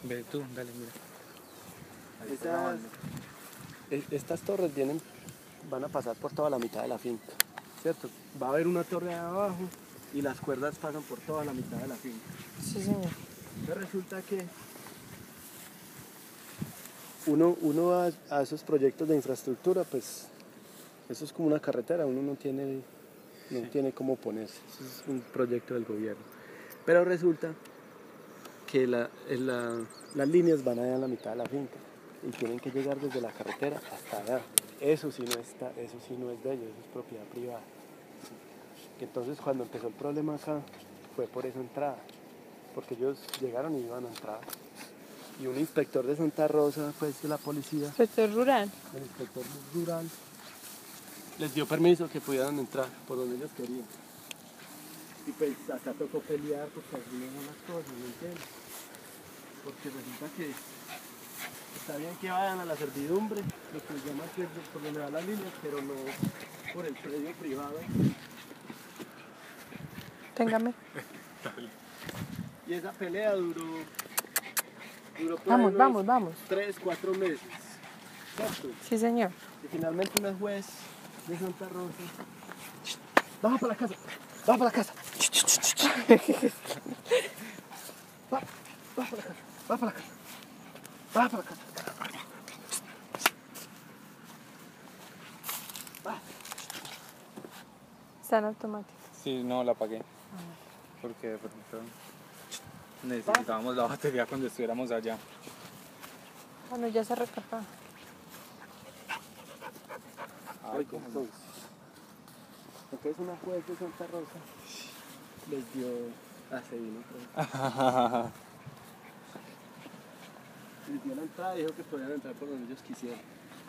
Ve tú, dale, mira. Estas torres van a pasar por toda la mitad de la finca, ¿cierto? Va a haber una torre de abajo y las cuerdas pasan por toda la mitad de la finca. Sí, señor. Entonces resulta que uno va a esos proyectos de infraestructura, pues eso es como una carretera, uno no tiene cómo ponerse, eso es un proyecto del gobierno. Pero resulta que las líneas van allá en la mitad de la finca y tienen que llegar desde la carretera hasta allá. Eso sí no es de ellos, eso es propiedad privada. Entonces cuando empezó el problema acá fue por esa entrada, porque ellos llegaron y iban a entrar. Y un inspector de Santa Rosa, pues de la policía, Inspector rural. el inspector rural, les dio permiso que pudieran entrar por donde ellos querían. Y pues acá tocó pelear porque así no son las cosas, ¿me entiendes? Porque resulta que está bien que vayan a la servidumbre, lo que se llama que es por donde va la línea, pero no por el predio privado. Téngame. Y esa pelea duró Vamos. 3-4 meses. ¿Cierto? Sí, señor. Y finalmente una juez de Santa Rosa, baja para la casa, baja para la casa. Baja para la casa, baja para la casa, baja para la casa. Está en automático. Sí, no, la apagué. Porque de pronto necesitábamos la batería cuando estuviéramos allá. Bueno, ya se recarga. Ay, cómo no. Lo que es una juez de Santa Rosa les dio vino. Les dio la entrada y dijo que podían entrar por donde ellos quisieran.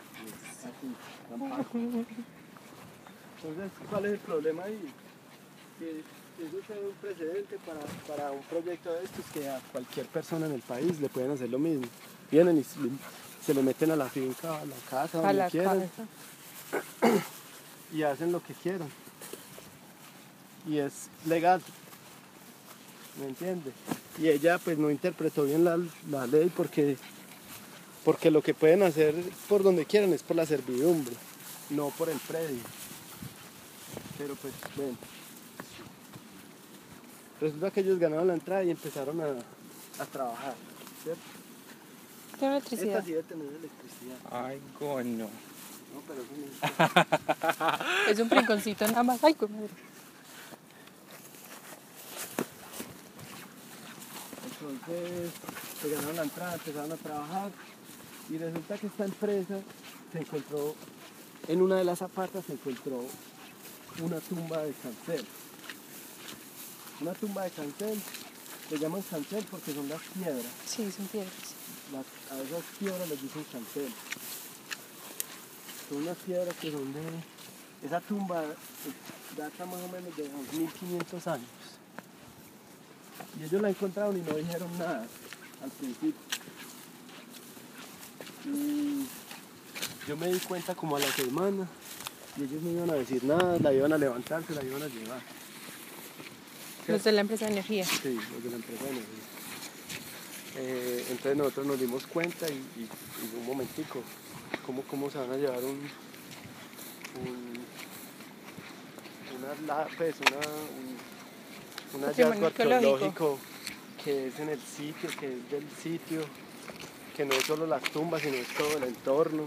Entonces, ¿cuál es el problema ahí? Que eso es un precedente para un proyecto de estos, que a cualquier persona en el país le pueden hacer lo mismo. Vienen y se le meten a la finca, a la casa, donde quieran, y hacen lo que quieran. Y es legal, ¿me entiende? Y ella pues no interpretó bien la ley porque lo que pueden hacer por donde quieran es por la servidumbre, no por el predio. Pero pues bueno, resulta que ellos ganaron la entrada y empezaron a trabajar, ¿cierto? Tiene electricidad. Esta sí debe tener electricidad. Ay, coño. No, pero eso no Es un rinconcito nada más. Ay, qué madre. Entonces se ganaron la entrada, empezaron a trabajar y resulta que esta empresa se encontró, en una de las zapatas se encontró una tumba de cancel. Una tumba de cancel, le llaman cancel porque son las piedras. Sí, son piedras. A esas piedras les dicen cancel. Son unas piedras que son de... Esa tumba data más o menos de 2500 años. Y ellos la encontraron y no dijeron nada al principio. Y yo me di cuenta como a la semana y ellos no iban a decir nada, la iban a levantar, se la iban a llevar. Los de la empresa de energía. Sí, los de la empresa de energía. Entonces nosotros nos dimos cuenta y un momentico, ¿cómo se van a llevar un hallazgo arqueológico que es en el sitio, que es del sitio, que no es solo las tumbas, sino es todo el entorno?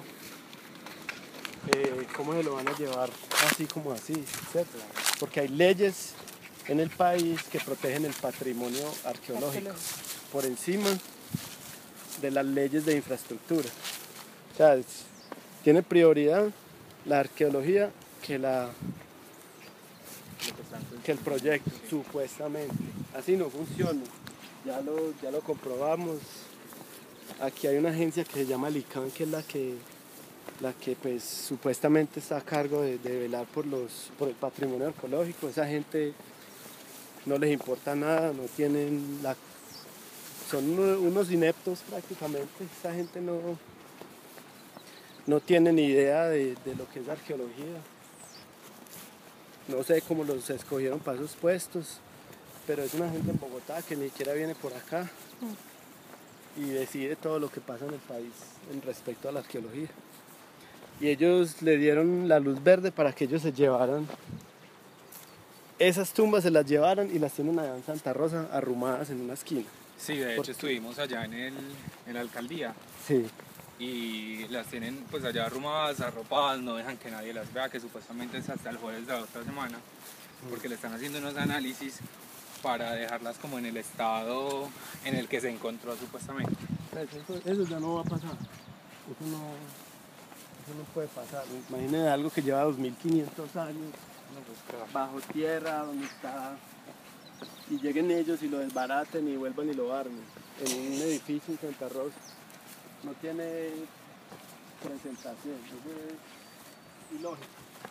¿Cómo se lo van a llevar así como así, ¿cierto? Porque hay leyes en el país que protegen el patrimonio arqueológico por encima de las leyes de infraestructura. O sea, tiene prioridad la arqueología que el proyecto, supuestamente. Así no funciona. Ya lo comprobamos. Aquí hay una agencia que se llama LICAN, que es la que pues supuestamente está a cargo de velar por el patrimonio arqueológico. Esa gente no les importa nada, no tienen son unos ineptos prácticamente. Esa gente no tiene ni idea de lo que es arqueología. No sé cómo los escogieron para esos puestos, pero es una gente en Bogotá que ni siquiera viene por acá. y decide todo lo que pasa en el país en respecto a la arqueología. Y ellos le dieron la luz verde para que ellos se llevaran esas tumbas, se las llevaran y las tienen allá en Santa Rosa arrumadas en una esquina. Sí, de hecho Porque- estuvimos allá en la alcaldía Sí, y las tienen pues allá arrumadas, arropadas, no dejan que nadie las vea, que supuestamente es hasta el jueves de la otra semana, porque le están haciendo unos análisis para dejarlas como en el estado en el que se encontró supuestamente. eso ya no va a pasar. Eso no puede pasar. Imagínense algo que lleva 2500 años bajo tierra, donde está, y lleguen ellos y lo desbaraten y vuelvan y lo armen en un edificio en Santa Rosa. No tiene presentación, eso es ilógico.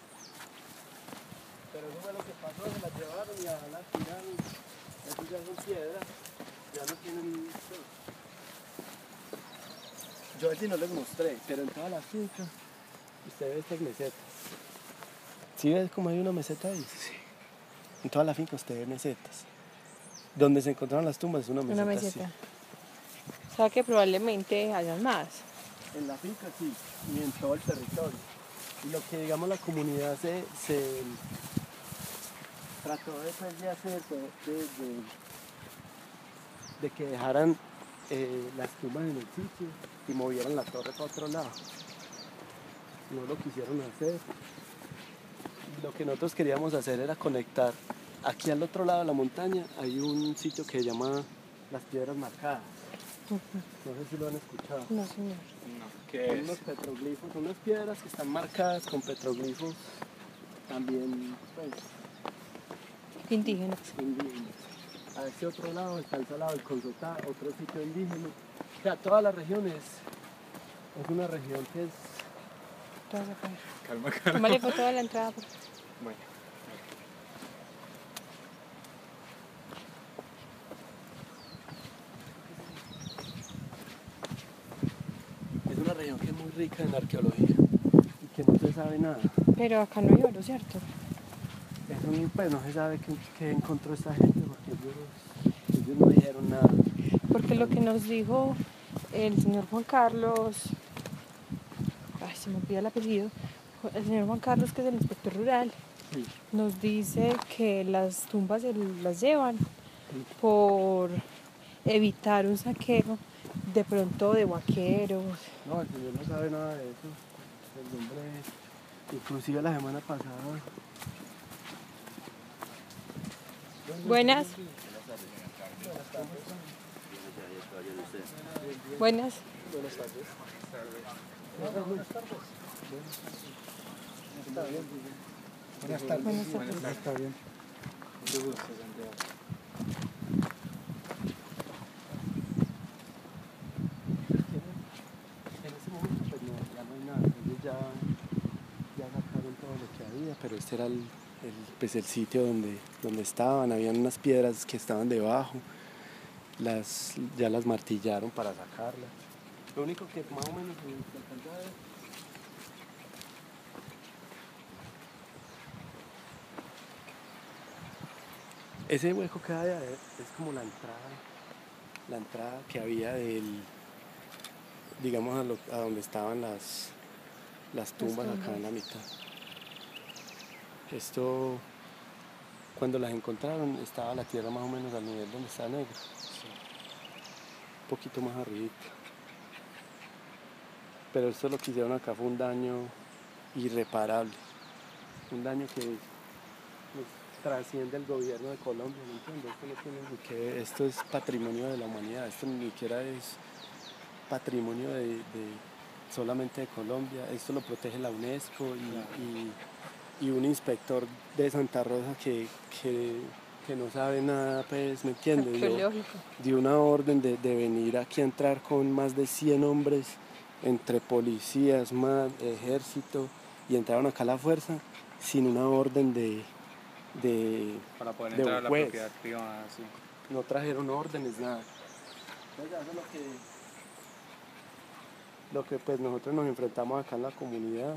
Pero eso fue lo que pasó, se las llevaron y ahora las tiraron. Eso ya son piedras, ya no tienen. Yo a ti no les mostré, pero en toda la finca usted ve estas mesetas. ¿Sí ves cómo hay una meseta ahí? Sí. En toda la finca usted ve mesetas. Donde se encontraron las tumbas es una meseta. Una meseta. así. O sea que probablemente hayan más. En la finca sí, y en todo el territorio. Y lo que digamos la comunidad se trató de hacer fue de que dejaran las tumbas en el sitio y movieran la torre para otro lado. No lo quisieron hacer. Lo que nosotros queríamos hacer era conectar. Aquí al otro lado de la montaña hay un sitio que se llama Las Piedras Marcadas. No sé si lo han escuchado. No, señor. No, ¿qué Son es? unos petroglifos, son unas piedras que están marcadas con petroglifos también pues, Indígenas. indígenas. A este otro lado está el Salado del Consotá, otro sitio indígena. O sea, toda la región es una región que es. Te vas a caer. Calma, calma. Tómale foto de la entrada. Por favor. Bueno, Es una región que es muy rica en arqueología y que no se sabe nada. Pero acá no hay oro, ¿cierto? Pues no se sabe qué encontró esta gente porque ellos no dijeron nada. Porque lo que nos dijo el señor Juan Carlos, ay, se me olvida el apellido, el señor Juan Carlos, que es el inspector rural, Sí. nos dice que las tumbas las llevan por evitar un saqueo de pronto de vaqueros. No, el señor no sabe nada de eso. El hombre, inclusive la semana pasada. Buenas. Buenas. Buenas tardes. Está bien. Buenas tardes. Buenas tardes. Está bien. mucho gusto, Santiago. En ese momento pues no, ya no hay nada. Ellos ya sacaron todo lo que había, pero este era pues el sitio donde estaban. Habían unas piedras que estaban debajo. Ya las martillaron para sacarlas. Lo único que más o menos se alcanza a ver ese hueco que hay es como la entrada que había digamos a donde estaban las tumbas acá en la mitad. Esto, cuando las encontraron, estaba la tierra más o menos al nivel donde está Negra. Un poquito más arriba. Pero esto lo que hicieron acá fue un daño irreparable. Un daño que pues, trasciende el gobierno de Colombia, ¿me entiendes? Esto no tiene ni que ver, esto es patrimonio de la humanidad, esto ni siquiera es patrimonio solamente de Colombia, esto lo protege la UNESCO y un inspector de Santa Rosa que no sabe nada, pues, ¿me entiendes? Arqueológico. Dio una orden de venir aquí a entrar con más de 100 hombres, entre policías, más ejército, y entraron acá a la fuerza sin una orden Para poder de entrar a un la juez. propiedad privada, sí. No trajeron órdenes, nada. Entonces eso es lo que pues nosotros nos enfrentamos acá en la comunidad.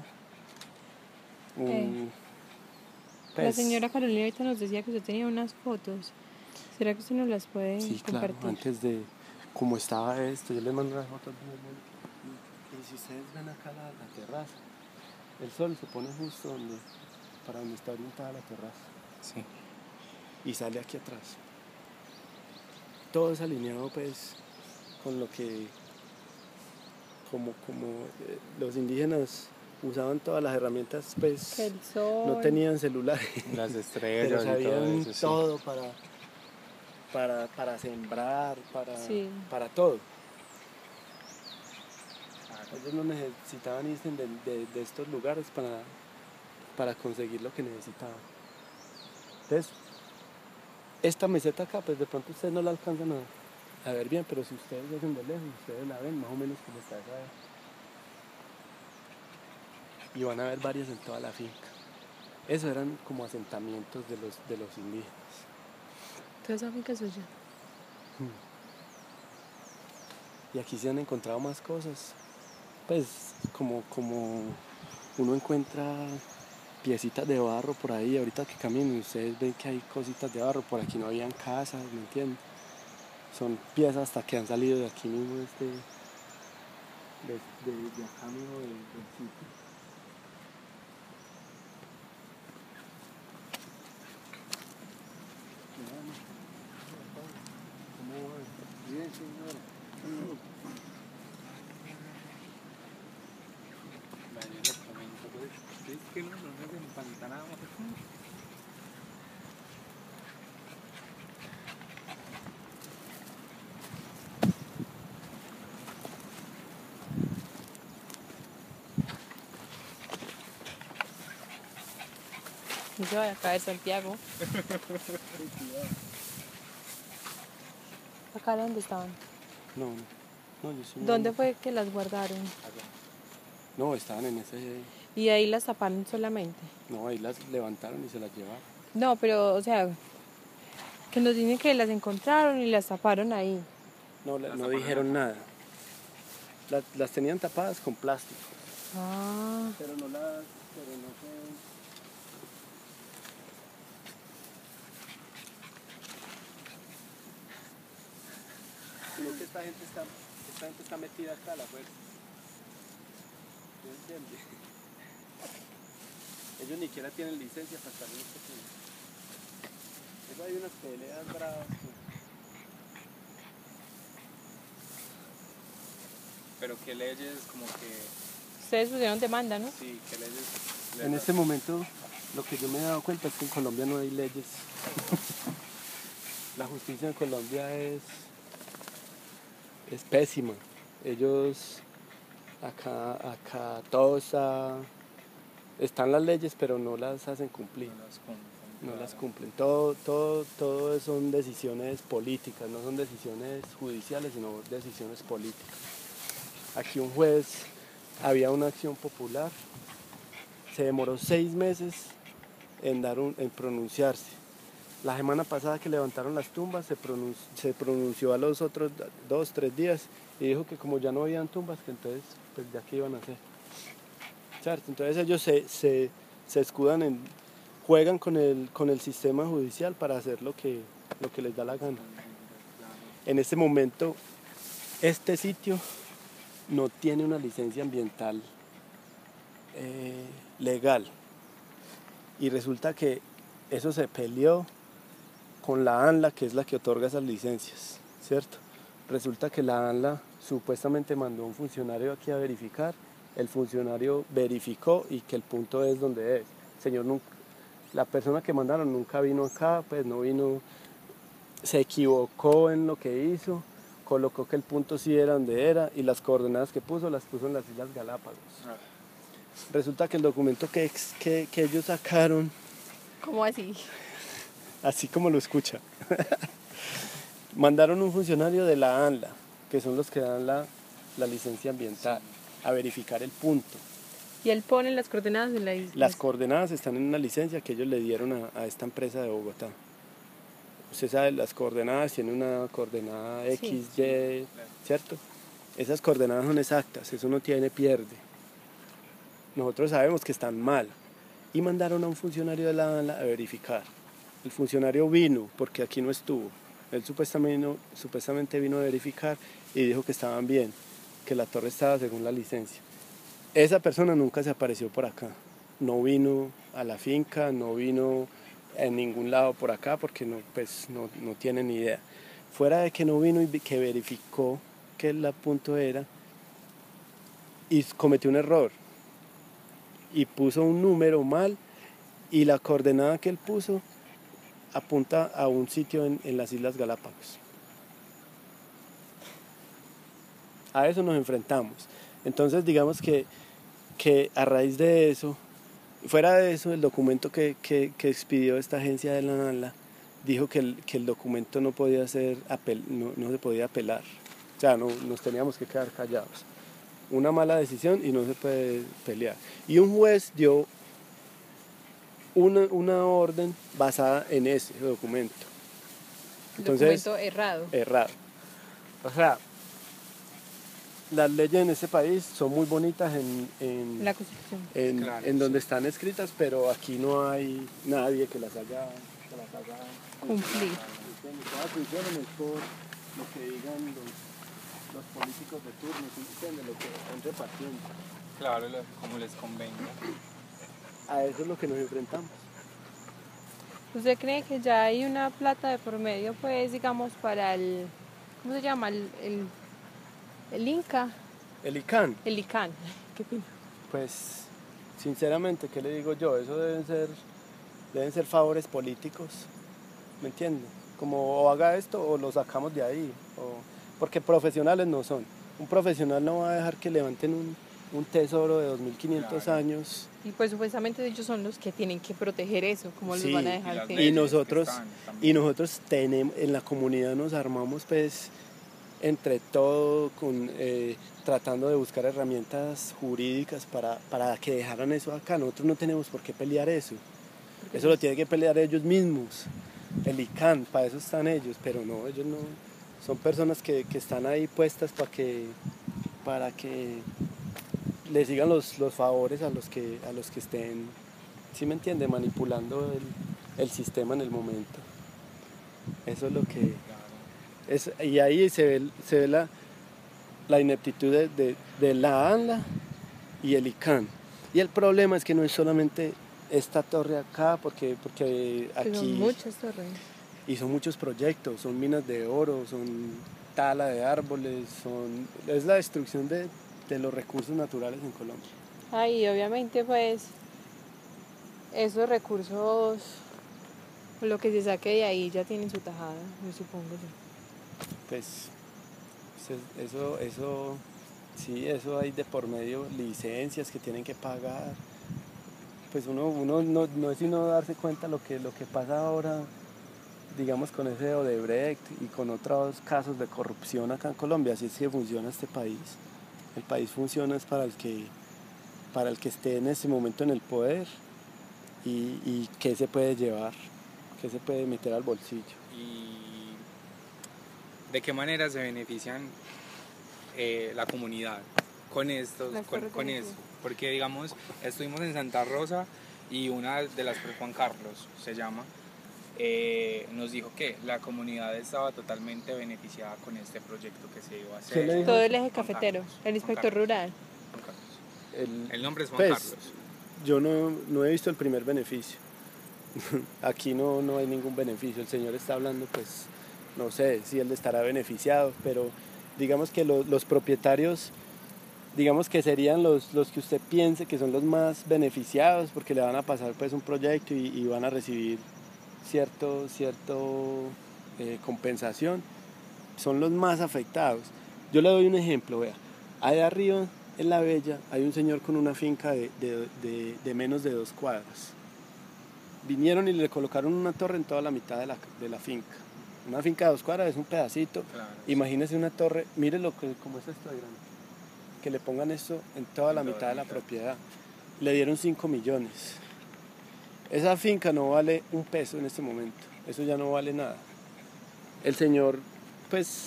La Pues, señora Carolina ahorita nos decía que usted tenía unas fotos. ¿Será que usted nos las puede sí, claro, compartir? antes de como estaba esto, yo les mando unas fotos y si ustedes ven acá la terraza, el sol se pone justo para donde está orientada la terraza. Sí. Y sale aquí atrás. Todo es alineado pues con lo que como los indígenas usaban todas las herramientas pues El sol. no tenían celulares, Las pero estrellas y todo sabían eso, sí. todo para sembrar, Sí. para todo. Ellos no necesitaban irse de estos lugares para conseguir lo que necesitaban. Entonces, esta meseta acá, pues de pronto ustedes no la alcanzan a ver bien, pero si ustedes hacen de lejos, ustedes la ven más o menos como está esa. Y van a ver varias en toda la finca. Esos eran como asentamientos de los indígenas. Toda esa finca es suya. Y aquí se han encontrado más cosas. Pues como uno encuentra piecitas de barro por ahí, ahorita que caminen ustedes ven que hay cositas de barro, por aquí no habían casas, ¿me entienden? Son piezas hasta que han salido de aquí mismo de acá mismo del sitio. ¿Cómo va? Bien, señor. Es que no se empantanaba. No se vaya a caer Santiago. ¿Acá era donde estaban? No, yo soy ¿Dónde fue que las guardaron? No, estaban en ese. Y ahí las taparon solamente. No, ahí las levantaron y se las llevaron. No, pero, o sea, que nos dicen que las encontraron y las taparon ahí. No dijeron nada. Las tenían tapadas con plástico. Ah, Pero no fue. Sino que esta gente está metida acá a la fuerza. ¿Me entiendes? Ellos ni siquiera tienen licencia para estar en este punto. Eso hay unas peleas bravas. Pero qué leyes como que... ustedes pusieron demanda, ¿no? Sí, qué leyes... En este momento, lo que yo me he dado cuenta es que en Colombia no hay leyes. La justicia en Colombia es pésima. Ellos, acá todo están las leyes, pero no las hacen cumplir. No las cumplen. Todo son decisiones políticas, no son decisiones judiciales, sino decisiones políticas. Aquí un juez, había una acción popular, se demoró 6 meses en pronunciarse. La semana pasada que levantaron las tumbas se pronunció a los otros 2, 3 días y dijo que como ya no habían tumbas, que entonces pues ya qué iban a hacer. ¿Cierto? Entonces ellos se escudan juegan con el sistema judicial para hacer lo que les da la gana. En este momento, este sitio no tiene una licencia ambiental legal. Y resulta que eso se peleó con la ANLA, que es la que otorga esas licencias, ¿cierto? Resulta que la ANLA supuestamente mandó a un funcionario aquí a verificar, el funcionario verificó y que el punto es donde es. Señor, la persona que mandaron nunca vino acá, pues no vino, se equivocó en lo que hizo, colocó que el punto sí era donde era y las coordenadas que puso las puso en las Islas Galápagos. Resulta que el documento que ellos sacaron... ¿Cómo así? Así como lo escucha. Mandaron un funcionario de la ANLA, que son los que dan la licencia ambiental, a verificar el punto. Y él pone las coordenadas de la isla. Las coordenadas están en una licencia que ellos le dieron a esta empresa de Bogotá. Usted sabe, las coordenadas tienen una coordenada X, Sí. Y, ¿cierto? Esas coordenadas son exactas, eso no tiene pierde. Nosotros sabemos que están mal. Y mandaron a un funcionario de la ANLA a verificar. El funcionario vino, porque aquí no estuvo. Él supuestamente vino a verificar y dijo que estaban bien, que la torre estaba según la licencia. Esa persona nunca se apareció por acá, no vino a la finca, no vino en ningún lado por acá porque no tiene ni idea. Fuera de que no vino y que verificó que el punto era, y cometió un error y puso un número mal, y la coordenada que él puso apunta a un sitio en las Islas Galápagos. A eso nos enfrentamos. Entonces digamos que a raíz de eso, fuera de eso, el documento que expidió esta agencia de la NANLA dijo que el documento no podía ser no se podía apelar. O sea, nos teníamos que quedar callados. Una mala decisión y no se puede pelear. Y un juez dio una orden basada en ese documento. Entonces, Documento errado. Errado. O sea, las leyes en este país son muy bonitas La Constitución. Claro, en donde sí. están escritas, pero aquí no hay nadie que las haga Cumplir. Todas funcionan es por lo que digan los políticos de turno, ¿sí? De lo que están repartiendo. Claro, como les convenga. A eso es lo que nos enfrentamos. ¿Usted cree que ya hay una plata de por medio, pues, digamos, para el, ¿cómo se llama? El Inca, El ICANN, el ICANN? ¿Qué opina? pues, sinceramente, ¿qué le digo yo? Eso deben ser favores políticos, ¿me entiende? Como o haga esto o lo sacamos de ahí, porque profesionales no son. Un profesional no va a dejar que levanten un tesoro de 2.500 Claro. años. Y pues supuestamente ellos son los que tienen que proteger eso, ¿cómo Sí, los van a Y dejar las que...? leyes. Y nosotros, que están también. tenemos, en la comunidad nos armamos pues entre todo, tratando de buscar herramientas jurídicas para que dejaran eso acá. Nosotros no tenemos por qué pelear eso. Eso lo tienen que pelear ellos mismos. El ICANN, para eso están ellos, pero no, ellos no. Son personas que están ahí puestas para que le sigan los favores a los que estén, ¿sí me entiende?, manipulando el sistema en el momento. Eso es lo que es, y ahí se ve la ineptitud de la ANLA y el ICANN. Y el problema es que no es solamente esta torre acá, porque Que aquí son muchas torres. y son muchos proyectos, son minas de oro, son tala de árboles, es la destrucción de los recursos naturales en Colombia. Y obviamente pues esos recursos, lo que se saque de ahí ya tienen su tajada, me supongo yo. Pues eso sí, eso hay de por medio licencias que tienen que pagar. Pues uno no es sino darse cuenta lo que pasa ahora, digamos, con ese Odebrecht y con otros casos de corrupción acá en Colombia. Así es que funciona este país. El país funciona es para el que esté en ese momento en el poder y qué se puede llevar, qué se puede meter al bolsillo. ¿Y de qué manera se benefician la comunidad con esto? Las Con carreteras, eso? sí. Porque, digamos, estuvimos en Santa Rosa y una de las, Juan Carlos se llama, nos dijo que la comunidad estaba totalmente beneficiada con este proyecto que se iba a ¿Quién le hacer. dijo? Todo el eje Juan cafetero, Carlos, el Juan inspector Carlos, rural. Juan Carlos. El nombre es Juan Pues, Carlos. yo no he visto el primer beneficio. Aquí no hay ningún beneficio. El señor está hablando, pues, no sé si él estará beneficiado, pero digamos que los propietarios, digamos que serían los que usted piense que son los más beneficiados, porque le van a pasar pues un proyecto y van a recibir cierto compensación, son los más afectados. Yo le doy un ejemplo, vea, allá arriba en La Bella hay un señor con una finca de menos de 2 cuadras. Vinieron y le colocaron una torre en toda la mitad de la finca. Una finca de 2 cuadras es un pedacito. Claro, Imagínese una torre, mire como es esto de grande. Que le pongan esto en toda la mitad de la propiedad. Le dieron 5 millones. Esa finca no vale un peso en este momento. Eso ya no vale nada. El señor, pues,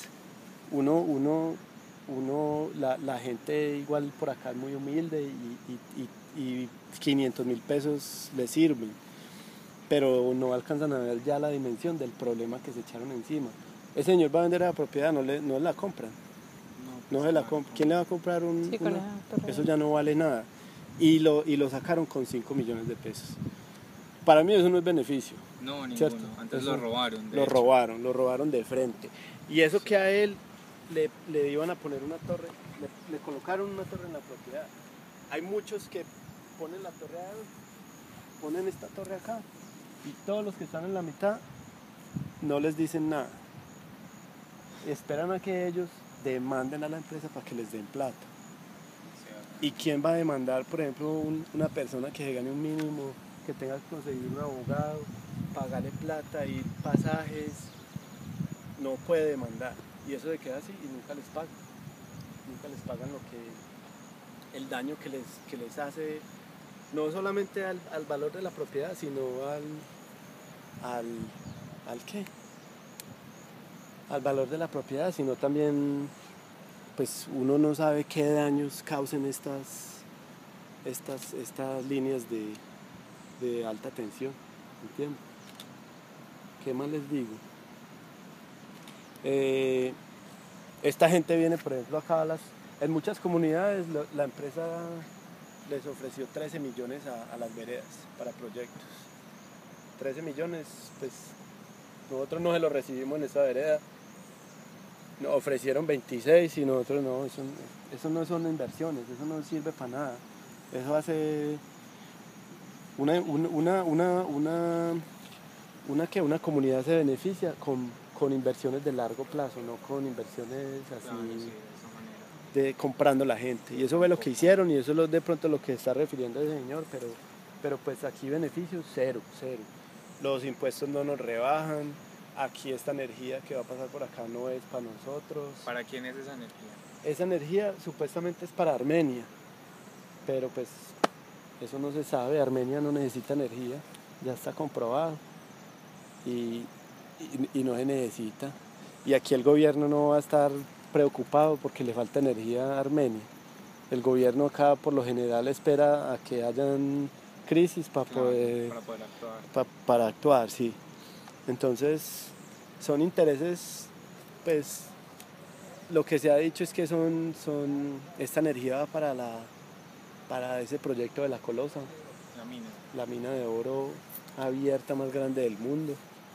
la gente igual por acá es muy humilde y 500.000 pesos le sirven, pero no alcanzan a ver ya la dimensión del problema que se echaron encima. Ese señor va a vender la propiedad, no la compran. No se la compra. ¿Quién le va a comprar Sí, con esa torre. Eso ya no vale nada. Y lo sacaron con 5 millones de pesos. Para mí eso no es beneficio. No, ninguno. ¿Cierto? Antes Eso lo robaron. Lo robaron de frente. Y eso que a él le iban a poner una torre, le colocaron una torre en la propiedad. Hay muchos que ponen la torre ahí, ponen esta torre acá, y todos los que están en la mitad no les dicen nada. Esperan a que ellos demanden a la empresa para que les den plata. ¿Y quién va a demandar, por ejemplo, una persona que se gane un mínimo, que tenga que conseguir un abogado, pagarle plata y pasajes? No puede demandar. Y eso se queda así y nunca les pagan. Nunca les pagan el daño que les hace, no solamente al valor de la propiedad, sino ¿al qué? Al valor de la propiedad, sino también, pues uno no sabe qué daños causen estas líneas de alta tensión, ¿entiendes? ¿Qué más les digo? Esta gente viene, por ejemplo, acá en muchas comunidades la empresa les ofreció 13 millones a las veredas para proyectos. 13 millones, pues nosotros no se lo recibimos en esa vereda. Nos ofrecieron 26 y nosotros no, eso no son inversiones, eso no sirve para nada. Eso hace una comunidad se beneficia con inversiones de largo plazo, no con inversiones así. Claro, sí, de esa manera. De comprando la gente. Y eso fue lo que hicieron y eso es de pronto lo que está refiriendo el señor, pero pues aquí beneficios cero. Los impuestos no nos rebajan, aquí esta energía que va a pasar por acá no es para nosotros. ¿Para quién es esa energía? Esa energía supuestamente es para Armenia, pero pues eso no se sabe, Armenia no necesita energía, ya está comprobado y no se necesita. Y aquí el gobierno no va a estar preocupado porque le falta energía a Armenia. El gobierno acá por lo general espera a que hayan crisis para poder actuar. Para actuar, sí. Entonces son intereses, pues lo que se ha dicho es que esta energía va para ese proyecto de la Colosa, la mina de oro abierta más grande del mundo.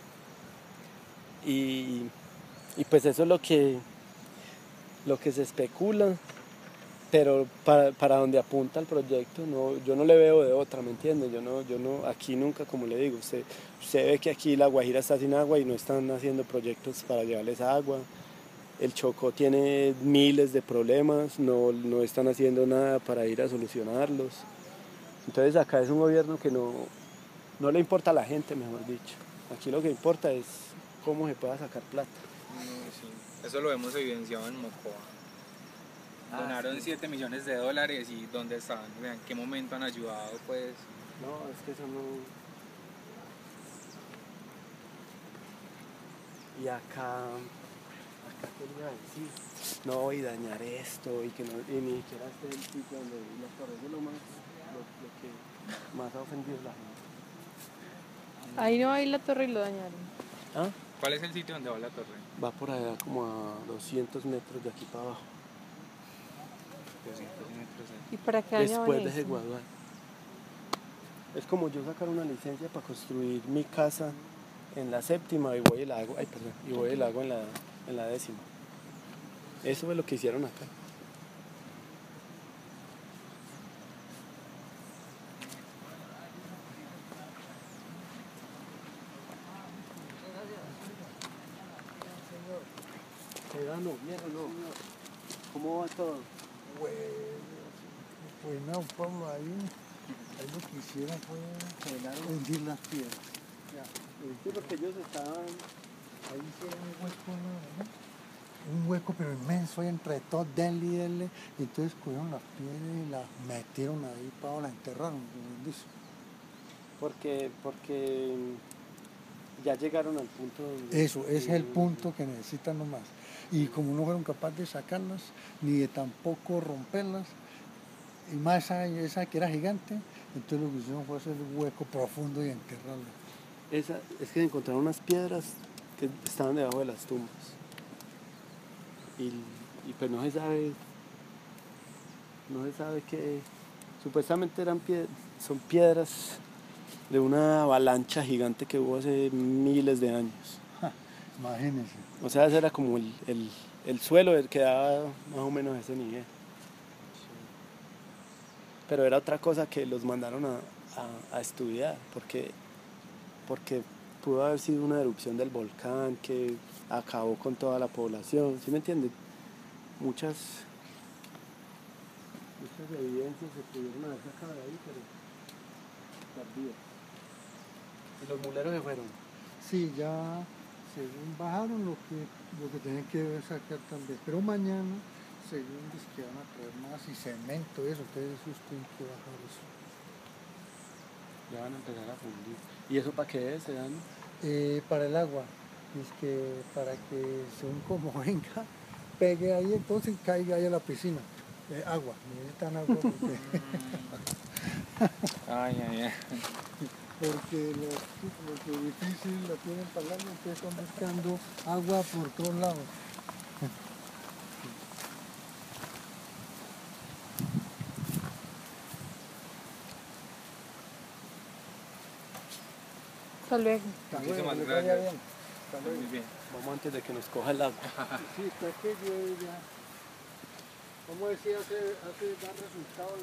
Y pues eso es lo que se especula, pero para donde apunta el proyecto, yo no le veo de otra, ¿me entiende? Yo no, aquí nunca, como le digo, usted ve que aquí La Guajira está sin agua y no están haciendo proyectos para llevarles agua. El Chocó tiene miles de problemas, no están haciendo nada para ir a solucionarlos. Entonces acá es un gobierno que no le importa a la gente, mejor dicho. Aquí lo que importa es cómo se pueda sacar plata. Sí. Eso lo hemos evidenciado en Mocoa. Donaron sí. 7 millones de dólares y ¿dónde están? ¿En qué momento han ayudado? Pues No, es que eso no... Y acá ¿qué le iba a decir? No, y dañar esto, y que no, y ni siquiera esté el sitio donde las torres es lo que más ha ofendido a la gente. Ahí no hay la torre y lo dañaron. ¿Ah? ¿cuál es el sitio donde va la torre? Va por allá como a 200 metros de aquí para abajo. 200 metros. ¿Y para qué dañaban Después de eso? Jeguadual. Es como yo sacar una licencia para construir mi casa en la 7ª y voy y la hago, en la 10ª. Eso es lo que hicieron acá. ¿Bien o no? ¿Cómo va todo? Pues no, un pueblo ahí lo que hicieron fue hundir las piedras. Sí, porque ellos estaban... Ahí hicieron un hueco, ¿no? Un hueco pero inmenso ahí entre todos, denle y denle. Y entonces cogieron las piedras y las metieron ahí para las enterraron, como dice. Porque ya llegaron al punto donde... Eso, ese es el punto que necesitan nomás. Y como no fueron capaces de sacarlas, ni de tampoco romperlas, y más esa que era gigante, entonces lo que hicieron fue hacer un hueco profundo y enterrarla. Es que encontraron unas piedras que estaban debajo de las tumbas. Y pues no se sabe qué, supuestamente son piedras de una avalancha gigante que hubo hace miles de años. Imagínense. O sea, ese era como el suelo que daba más o menos ese nivel. Pero era otra cosa que los mandaron a estudiar, porque pudo haber sido una erupción del volcán que acabó con toda la población, ¿sí me entienden? Muchas evidencias se pudieron haber sacado de ahí, pero tardío. Y los muleros se fueron. Sí, ya según bajaron lo que tenían que sacar también. Pero mañana, según dice que van a traer más y cemento y eso, entonces eso tienen que bajar eso. Ya van a empezar a fundir. ¿Y eso para qué es, Sedano? Para el agua, es que para que según como venga, pegue ahí, entonces caiga ahí a la piscina. Agua, necesitan agua porque, Ay, ay, ay. porque los edificios la tienen para el agua, entonces están buscando agua por todos lados. Hasta luego. Muchísimas que les gracias. vaya bien. Hasta luego. Muy bien. Vamos antes de que nos coja el agua. Sí, está que llueve ya. ¿Cómo decía? Hace dar resultado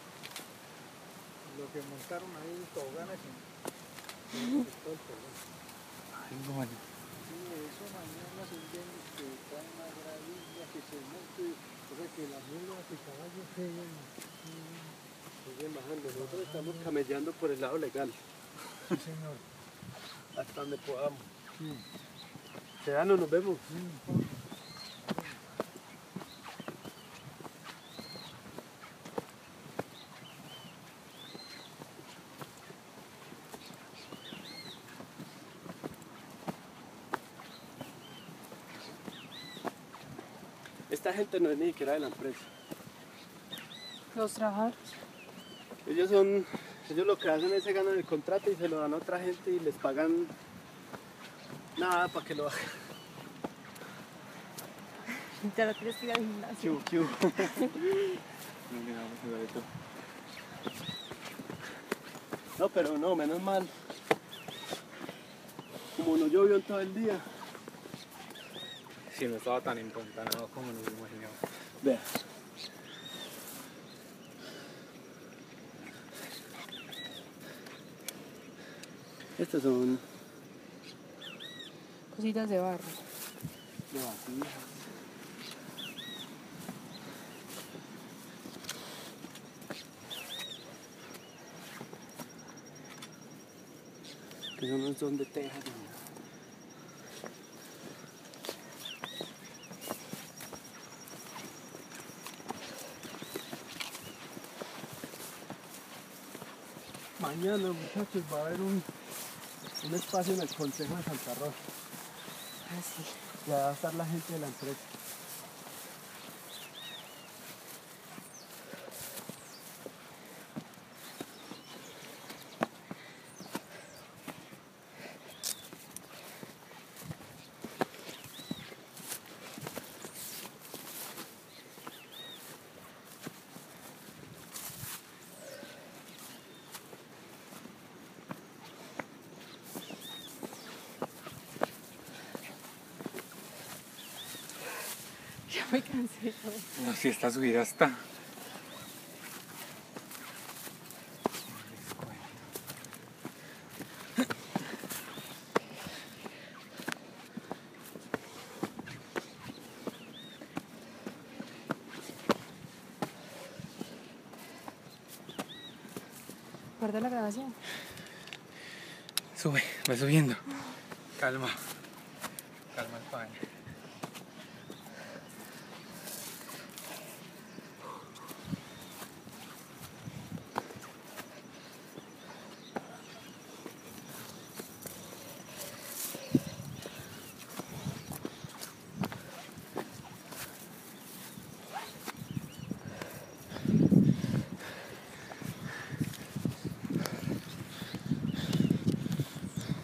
lo que montaron ahí en toboganes y todo el problema. Ay, bueno. Sí, eso mañana se entiende que trae una gravilla que se monte, o sea que las mulas y caballos Siguen bajando. Nosotros estamos camellando por el lado legal, sí señor. hasta donde podamos. Sí. Sedano, nos vemos. Esta gente no es ni siquiera de la empresa. Los trabajadores. Ellos lo que hacen es se ganan el contrato y se lo dan a otra gente y les pagan nada para que lo hagan. Ya no tienes que ir al gimnasio. ¿Qué hubo? No, pero no, menos mal. Como no llovió en todo el día. Sí, no estaba tan empantanado como nos imaginamos. Vea. Estas son Cositas de barro. de vasijas. Que no son de tejas ni nada. Mañana, muchachos, va a haber un espacio en el Consejo de Santa Rosa. Ah, sí. Ya va a estar la gente de la empresa. Ya me cansé. No, si esta subida está. Guarda la grabación. Sube, va subiendo. Calma. Calma el paño.